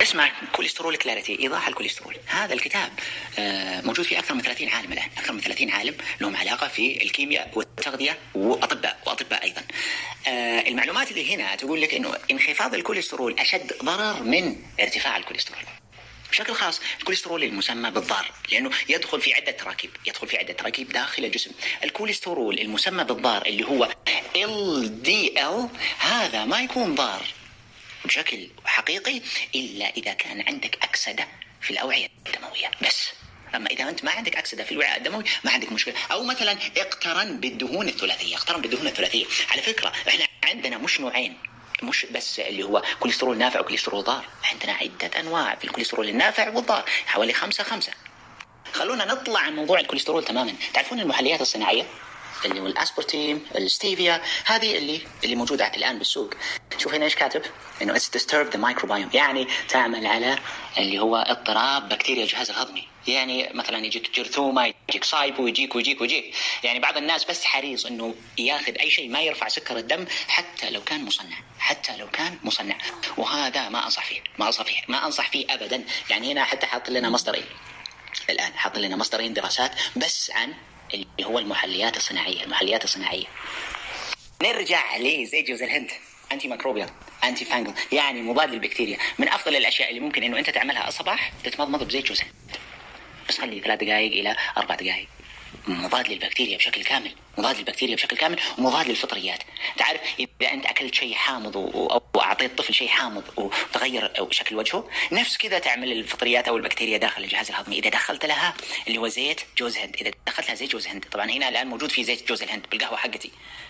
اسمع كوليسترول كلاريتي، إيضاح الكوليسترول. هذا الكتاب موجود فيه أكثر من 30 عالم الآن، أكثر من 30 عالم لهم علاقة في الكيمياء والتغذية وأطباء أيضا. المعلومات اللي هنا تقول لك إنه انخفاض الكوليسترول أشد ضرر من ارتفاع الكوليسترول. بشكل خاص الكوليسترول المسمى بالضار، لأنه يدخل في عدة تراكيب داخل الجسم. الكوليسترول المسمى بالضار اللي هو LDL هذا ما يكون ضار بشكل حقيقي إلا إذا كان عندك أكسدة في الأوعية الدموية بس. أما إذا أنت ما عندك أكسدة في الوعاء الدموي ما عندك مشكلة. أو مثلا اقترن بالدهون الثلاثية. على فكرة إحنا عندنا مش نوعين، مش بس اللي هو كوليسترول نافع وكوليسترول ضار، عندنا عدة أنواع في الكوليسترول النافع والضار، حوالي 5. خلونا نطلع عن موضوع الكوليسترول تماما. تعرفون المحليات الصناعية اللي هو الاسبرتيم، الستيفيا، هذه اللي موجودة الآن بالسوق. شوف هنا ايش كاتب، انه it's disturb the microbiome، يعني تعمل على اللي هو اضطراب بكتيريا الجهاز الهضمي. يعني مثلا يجيك جرثومة، يجيك صايبو، ويجيك. يعني بعض الناس بس حريص انه ياخذ اي شيء ما يرفع سكر الدم حتى لو كان مصنع، وهذا ما انصح فيه ابدا. يعني هنا حتى حاط لنا مصدرين الان، حاط لنا مصدرين دراسات بس عن اللي هو المحليات الصناعية. نرجع لزي جوز الهند، أنتي ميكروبيال، أنتي فانجل، يعني مضاد للبكتيريا. من أفضل الأشياء اللي ممكن إنه أنت تعملها الصباح تتمضمض بزيت جوز الهند، بس خلي 3 دقائق إلى 4 دقائق. مضاد للبكتيريا بشكل كامل، ومضاد للفطريات. تعرف إذا أنت أكلت شيء حامض أو أعطيت طفل شيء حامض وتغير شكل وجهه، نفس كذا تعمل الفطريات أو البكتيريا داخل الجهاز الهضمي. إذا دخلت لها اللي هو زيت جوز هند، طبعا هنا الآن موجود في زيت جوز الهند بالقهوة حقتي،